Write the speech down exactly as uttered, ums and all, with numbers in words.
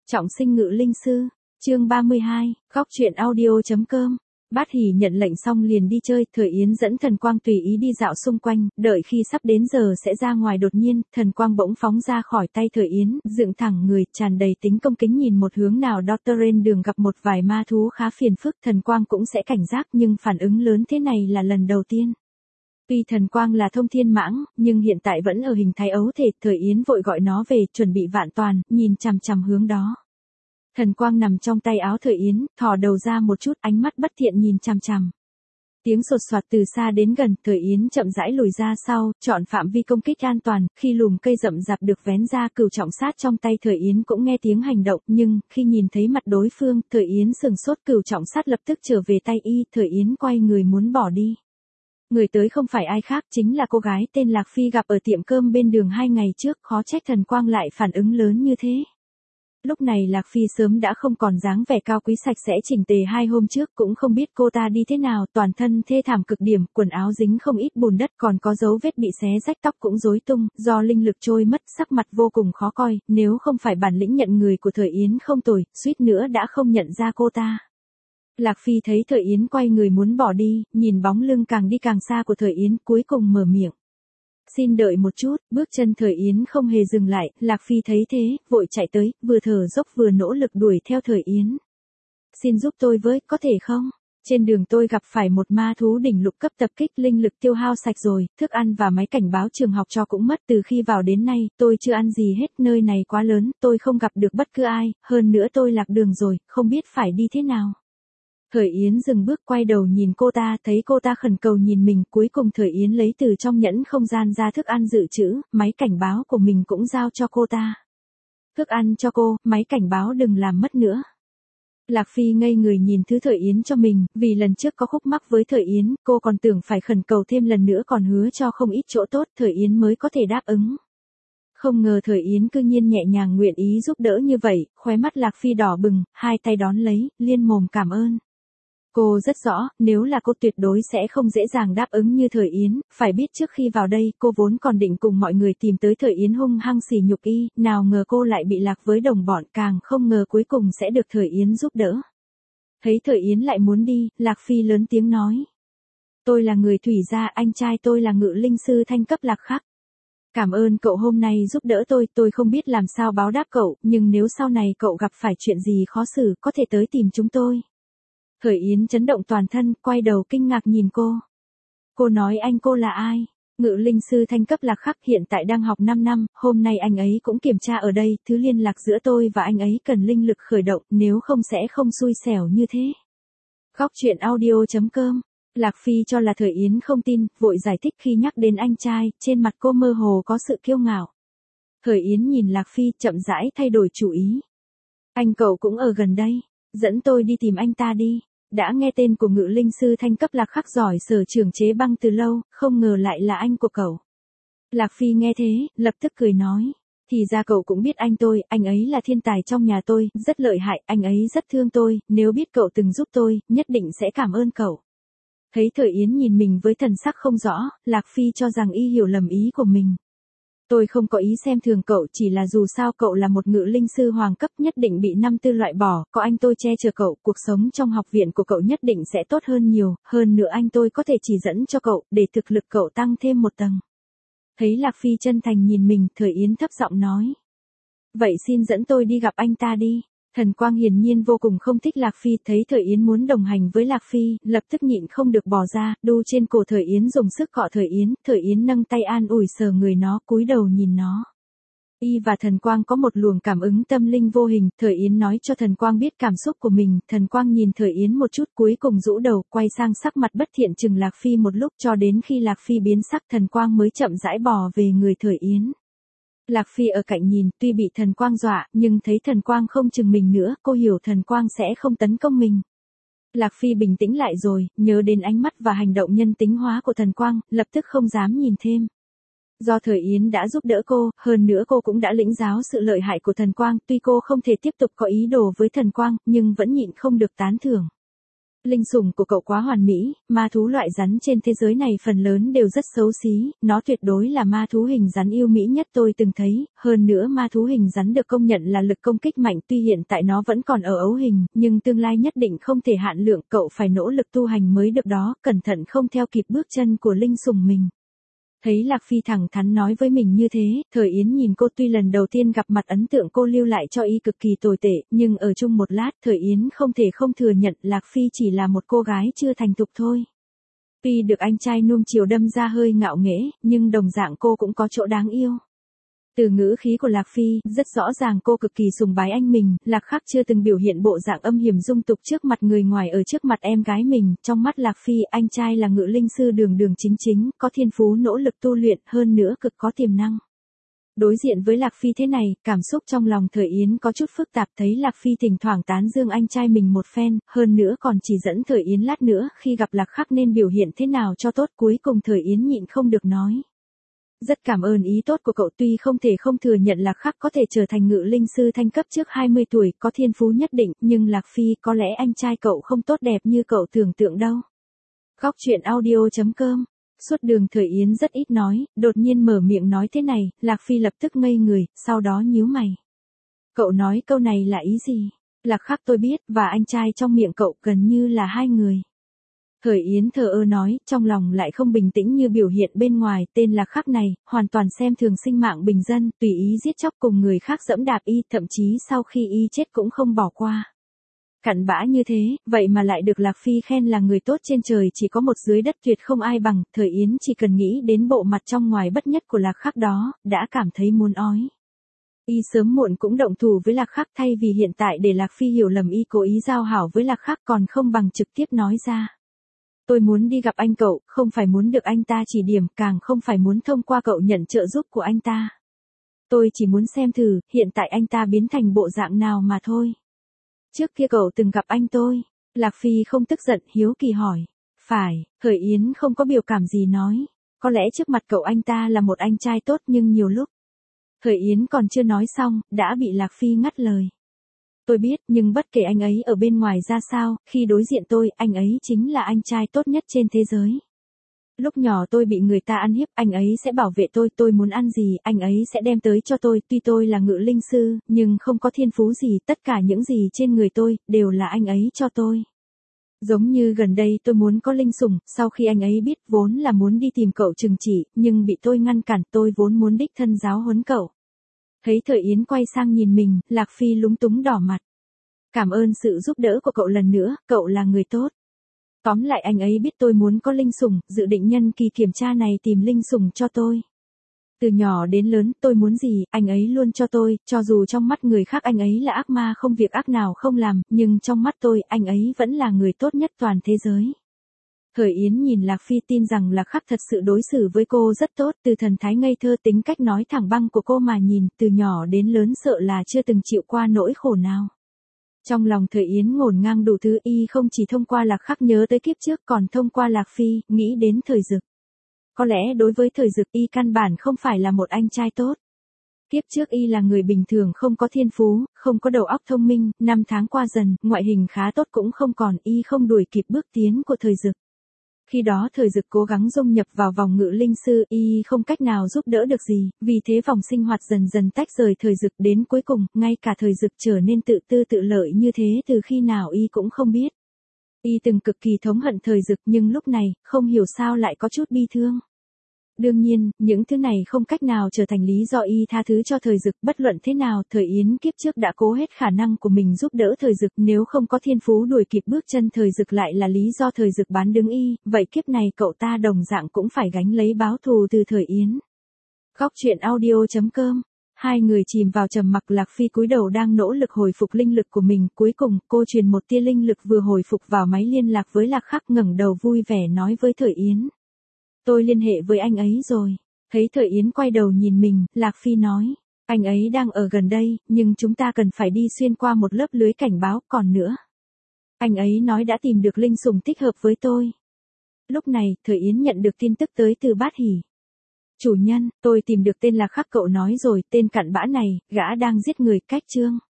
Trọng sinh ngự linh sư, chương ba mươi hai, góc truyện audio.com. Bát Hỷ nhận lệnh xong liền đi chơi, Thời Yến dẫn Thần Quang tùy ý đi dạo xung quanh, đợi khi sắp đến giờ sẽ ra ngoài đột nhiên, Thần Quang bỗng phóng ra khỏi tay Thời Yến, dựng thẳng người, tràn đầy tính công kính nhìn một hướng nào đó. Trên đường gặp một vài ma thú khá phiền phức, Thần Quang cũng sẽ cảnh giác, nhưng phản ứng lớn thế này là lần đầu tiên. Tuy Thần Quang là thông thiên mãng, nhưng hiện tại vẫn ở hình thái ấu thể, Thời Yến vội gọi nó về, chuẩn bị vạn toàn, nhìn chằm chằm hướng đó. Thần Quang nằm trong tay áo Thời Yến, thò đầu ra một chút, ánh mắt bất thiện nhìn chằm chằm. Tiếng sột soạt từ xa đến gần, Thời Yến chậm rãi lùi ra sau, chọn phạm vi công kích an toàn, khi lùm cây rậm rạp được vén ra, cửu trọng sát trong tay Thời Yến cũng nghe tiếng hành động, nhưng, khi nhìn thấy mặt đối phương, Thời Yến sừng sốt, cửu trọng sát lập tức trở về tay y, Thời Yến quay người muốn bỏ đi. Người tới không phải ai khác, chính là cô gái tên Lạc Phi gặp ở tiệm cơm bên đường hai ngày trước, khó trách Thần Quang lại phản ứng lớn như thế. Lúc này Lạc Phi sớm đã không còn dáng vẻ cao quý sạch sẽ chỉnh tề hai hôm trước, cũng không biết cô ta đi thế nào, toàn thân thê thảm cực điểm, quần áo dính không ít bùn đất, còn có dấu vết bị xé rách, tóc cũng rối tung, do linh lực trôi mất, sắc mặt vô cùng khó coi, nếu không phải bản lĩnh nhận người của Thời Yến không tồi, suýt nữa đã không nhận ra cô ta. Lạc Phi thấy Thời Yến quay người muốn bỏ đi, nhìn bóng lưng càng đi càng xa của Thời Yến, cuối cùng mở miệng. Xin đợi một chút, bước chân Thời Yến không hề dừng lại, Lạc Phi thấy thế, vội chạy tới, vừa thở dốc vừa nỗ lực đuổi theo Thời Yến. Xin giúp tôi với, có thể không? Trên đường tôi gặp phải một ma thú đỉnh lục cấp tập kích, linh lực tiêu hao sạch rồi, thức ăn và máy cảnh báo trường học cho cũng mất, từ khi vào đến nay, tôi chưa ăn gì hết, nơi này quá lớn, tôi không gặp được bất cứ ai, hơn nữa tôi lạc đường rồi, không biết phải đi thế nào. Thời Yến dừng bước quay đầu nhìn cô ta, thấy cô ta khẩn cầu nhìn mình, cuối cùng Thời Yến lấy từ trong nhẫn không gian ra thức ăn dự trữ, máy cảnh báo của mình cũng giao cho cô ta. Thức ăn cho cô, máy cảnh báo đừng làm mất nữa. Lạc Phi ngây người nhìn thứ Thời Yến cho mình, vì lần trước có khúc mắc với Thời Yến, cô còn tưởng phải khẩn cầu thêm lần nữa còn hứa cho không ít chỗ tốt, Thời Yến mới có thể đáp ứng. Không ngờ Thời Yến cư nhiên nhẹ nhàng nguyện ý giúp đỡ như vậy, khóe mắt Lạc Phi đỏ bừng, hai tay đón lấy, liên mồm cảm ơn. Cô rất rõ, nếu là cô tuyệt đối sẽ không dễ dàng đáp ứng như Thời Yến, phải biết trước khi vào đây, cô vốn còn định cùng mọi người tìm tới Thời Yến hung hăng sỉ nhục y, nào ngờ cô lại bị lạc với đồng bọn, càng không ngờ cuối cùng sẽ được Thời Yến giúp đỡ. Thấy Thời Yến lại muốn đi, Lạc Phi lớn tiếng nói. Tôi là người thủy gia, anh trai tôi là ngự linh sư thanh cấp Lạc Khắc. Cảm ơn cậu hôm nay giúp đỡ tôi, tôi không biết làm sao báo đáp cậu, nhưng nếu sau này cậu gặp phải chuyện gì khó xử, có thể tới tìm chúng tôi. Thời Yến chấn động toàn thân, quay đầu kinh ngạc nhìn cô. Cô nói anh cô là ai? Ngự linh sư thanh cấp Lạc Khắc, hiện tại đang học năm năm, hôm nay anh ấy cũng kiểm tra ở đây, thứ liên lạc giữa tôi và anh ấy cần linh lực khởi động, nếu không sẽ không xui xẻo như thế. Góc truyện audio.com. Lạc Phi cho là Thời Yến không tin, vội giải thích khi nhắc đến anh trai, trên mặt cô mơ hồ có sự kiêu ngạo. Thời Yến nhìn Lạc Phi, chậm rãi thay đổi chủ ý. Anh cậu cũng ở gần đây, dẫn tôi đi tìm anh ta đi. Đã nghe tên của ngự linh sư thanh cấp Lạc Khắc giỏi sở trường chế băng từ lâu, không ngờ lại là anh của cậu. Lạc Phi nghe thế, lập tức cười nói. Thì ra cậu cũng biết anh tôi, anh ấy là thiên tài trong nhà tôi, rất lợi hại, anh ấy rất thương tôi, nếu biết cậu từng giúp tôi, nhất định sẽ cảm ơn cậu. Thấy Thời Yến nhìn mình với thần sắc không rõ, Lạc Phi cho rằng y hiểu lầm ý của mình. Tôi không có ý xem thường cậu, chỉ là dù sao cậu là một ngự linh sư hoàng cấp, nhất định bị năm tư loại bỏ, có anh tôi che chở cậu, cuộc sống trong học viện của cậu nhất định sẽ tốt hơn nhiều, hơn nữa anh tôi có thể chỉ dẫn cho cậu, để thực lực cậu tăng thêm một tầng. Thấy Lạc Phi chân thành nhìn mình, Thời Yến thấp giọng nói. Vậy xin dẫn tôi đi gặp anh ta đi. Thần Quang hiển nhiên vô cùng không thích Lạc Phi, thấy Thời Yến muốn đồng hành với Lạc Phi, lập tức nhịn không được bỏ ra, đu trên cổ Thời Yến dùng sức cọ Thời Yến, Thời Yến nâng tay an ủi sờ người nó, cúi đầu nhìn nó. Y và Thần Quang có một luồng cảm ứng tâm linh vô hình, Thời Yến nói cho Thần Quang biết cảm xúc của mình, Thần Quang nhìn Thời Yến một chút cuối cùng rũ đầu, quay sang sắc mặt bất thiện chừng Lạc Phi một lúc cho đến khi Lạc Phi biến sắc Thần Quang mới chậm rãi bò về người Thời Yến. Lạc Phi ở cạnh nhìn, tuy bị Thần Quang dọa, nhưng thấy Thần Quang không chừng mình nữa, cô hiểu Thần Quang sẽ không tấn công mình. Lạc Phi bình tĩnh lại rồi, nhớ đến ánh mắt và hành động nhân tính hóa của Thần Quang, lập tức không dám nhìn thêm. Do Thời Yến đã giúp đỡ cô, hơn nữa cô cũng đã lĩnh giáo sự lợi hại của Thần Quang, tuy cô không thể tiếp tục có ý đồ với Thần Quang, nhưng vẫn nhịn không được tán thưởng. Linh sủng của cậu quá hoàn mỹ, ma thú loại rắn trên thế giới này phần lớn đều rất xấu xí, nó tuyệt đối là ma thú hình rắn yêu mỹ nhất tôi từng thấy, hơn nữa ma thú hình rắn được công nhận là lực công kích mạnh tuy hiện tại nó vẫn còn ở ấu hình, nhưng tương lai nhất định không thể hạn lượng, cậu phải nỗ lực tu hành mới được đó, cẩn thận không theo kịp bước chân của linh sủng mình. Thấy Lạc Phi thẳng thắn nói với mình như thế, Thời Yến nhìn cô tuy lần đầu tiên gặp mặt ấn tượng cô lưu lại cho y cực kỳ tồi tệ, nhưng ở chung một lát Thời Yến không thể không thừa nhận Lạc Phi chỉ là một cô gái chưa thành thục thôi. Tuy được anh trai nuông chiều đâm ra hơi ngạo nghễ, nhưng đồng dạng cô cũng có chỗ đáng yêu. Từ ngữ khí của Lạc Phi, rất rõ ràng cô cực kỳ sùng bái anh mình, Lạc Khắc chưa từng biểu hiện bộ dạng âm hiểm dung tục trước mặt người ngoài ở trước mặt em gái mình, trong mắt Lạc Phi, anh trai là ngự linh sư đường đường chính chính, có thiên phú nỗ lực tu luyện, hơn nữa cực có tiềm năng. Đối diện với Lạc Phi thế này, cảm xúc trong lòng Thời Yến có chút phức tạp, thấy Lạc Phi thỉnh thoảng tán dương anh trai mình một phen, hơn nữa còn chỉ dẫn Thời Yến lát nữa khi gặp Lạc Khắc nên biểu hiện thế nào cho tốt, cuối cùng Thời Yến nhịn không được nói. Rất cảm ơn ý tốt của cậu, tuy không thể không thừa nhận Lạc Khắc có thể trở thành ngự linh sư thanh cấp trước hai mươi tuổi, có thiên phú nhất định, nhưng Lạc Phi có lẽ anh trai cậu không tốt đẹp như cậu tưởng tượng đâu. Góc truyện audio chấm com. Suốt đường Thời Yến rất ít nói, đột nhiên mở miệng nói thế này, Lạc Phi lập tức ngây người, sau đó nhíu mày. Cậu nói câu này là ý gì? Lạc Khắc tôi biết, và anh trai trong miệng cậu gần như là hai người. Thời Yến thờ ơ nói, trong lòng lại không bình tĩnh như biểu hiện bên ngoài, tên Lạc Khắc này, hoàn toàn xem thường sinh mạng bình dân, tùy ý giết chóc cùng người khác dẫm đạp y, thậm chí sau khi y chết cũng không bỏ qua. Cặn bã như thế, vậy mà lại được Lạc Phi khen là người tốt trên trời chỉ có một dưới đất tuyệt không ai bằng, Thời Yến chỉ cần nghĩ đến bộ mặt trong ngoài bất nhất của Lạc Khắc đó, đã cảm thấy muốn ói. Y sớm muộn cũng động thủ với Lạc Khắc, thay vì hiện tại để Lạc Phi hiểu lầm y cố ý giao hảo với Lạc Khắc còn không bằng trực tiếp nói ra. Tôi muốn đi gặp anh cậu, không phải muốn được anh ta chỉ điểm, càng không phải muốn thông qua cậu nhận trợ giúp của anh ta. Tôi chỉ muốn xem thử, hiện tại anh ta biến thành bộ dạng nào mà thôi. Trước kia cậu từng gặp anh tôi. Lạc Phi không tức giận, hiếu kỳ hỏi. Phải, Thời Yến không có biểu cảm gì nói. Có lẽ trước mặt cậu anh ta là một anh trai tốt nhưng nhiều lúc. Thời Yến còn chưa nói xong, đã bị Lạc Phi ngắt lời. Tôi biết, nhưng bất kể anh ấy ở bên ngoài ra sao, khi đối diện tôi, anh ấy chính là anh trai tốt nhất trên thế giới. Lúc nhỏ tôi bị người ta ăn hiếp, anh ấy sẽ bảo vệ tôi, tôi muốn ăn gì, anh ấy sẽ đem tới cho tôi, tuy tôi là ngự linh sư, nhưng không có thiên phú gì, tất cả những gì trên người tôi, đều là anh ấy cho tôi. Giống như gần đây tôi muốn có linh sủng, sau khi anh ấy biết vốn là muốn đi tìm cậu trừng trị, nhưng bị tôi ngăn cản, tôi vốn muốn đích thân giáo huấn cậu. Thấy Thời Yến quay sang nhìn mình, Lạc Phi lúng túng đỏ mặt. Cảm ơn sự giúp đỡ của cậu lần nữa, cậu là người tốt. Tóm lại anh ấy biết tôi muốn có linh sủng, dự định nhân kỳ kiểm tra này tìm linh sủng cho tôi. Từ nhỏ đến lớn, tôi muốn gì, anh ấy luôn cho tôi, cho dù trong mắt người khác anh ấy là ác ma không việc ác nào không làm, nhưng trong mắt tôi, anh ấy vẫn là người tốt nhất toàn thế giới. Thời Yến nhìn Lạc Phi tin rằng Lạc Khắc thật sự đối xử với cô rất tốt, từ thần thái ngây thơ tính cách nói thẳng băng của cô mà nhìn, từ nhỏ đến lớn sợ là chưa từng chịu qua nỗi khổ nào. Trong lòng Thời Yến ngổn ngang đủ thứ, y không chỉ thông qua Lạc Khắc nhớ tới kiếp trước còn thông qua Lạc Phi, nghĩ đến Thời Dực. Có lẽ đối với Thời Dực y căn bản không phải là một anh trai tốt. Kiếp trước y là người bình thường không có thiên phú, không có đầu óc thông minh, năm tháng qua dần, ngoại hình khá tốt cũng không còn, y không đuổi kịp bước tiến của Thời Dực. Khi đó Thời Dực cố gắng dung nhập vào vòng ngự linh sư, y không cách nào giúp đỡ được gì, vì thế vòng sinh hoạt dần dần tách rời Thời Dực, đến cuối cùng, ngay cả Thời Dực trở nên tự tư tự lợi như thế từ khi nào y cũng không biết. Y từng cực kỳ thống hận Thời Dực nhưng lúc này, không hiểu sao lại có chút bi thương. Đương nhiên, những thứ này không cách nào trở thành lý do y tha thứ cho Thời Dực, bất luận thế nào, Thời Yến kiếp trước đã cố hết khả năng của mình giúp đỡ Thời Dực, nếu không có thiên phú đuổi kịp bước chân Thời Dực lại là lý do Thời Dực bán đứng y, vậy kiếp này cậu ta đồng dạng cũng phải gánh lấy báo thù từ Thời Yến. Góc truyện audio chấm com. Hai người chìm vào trầm mặc, Lạc Phi cúi đầu đang nỗ lực hồi phục linh lực của mình, cuối cùng, cô truyền một tia linh lực vừa hồi phục vào máy liên lạc với Lạc Khắc, ngẩng đầu vui vẻ nói với Thời Yến. Tôi liên hệ với anh ấy rồi. Thấy Thời Yến quay đầu nhìn mình, Lạc Phi nói. Anh ấy đang ở gần đây, nhưng chúng ta cần phải đi xuyên qua một lớp lưới cảnh báo, còn nữa. Anh ấy nói đã tìm được linh sủng thích hợp với tôi. Lúc này, Thời Yến nhận được tin tức tới từ Bát Hỷ. Chủ nhân, tôi tìm được tên Lạc Khắc, cậu nói rồi, tên cặn bã này, gã đang giết người, cách chương.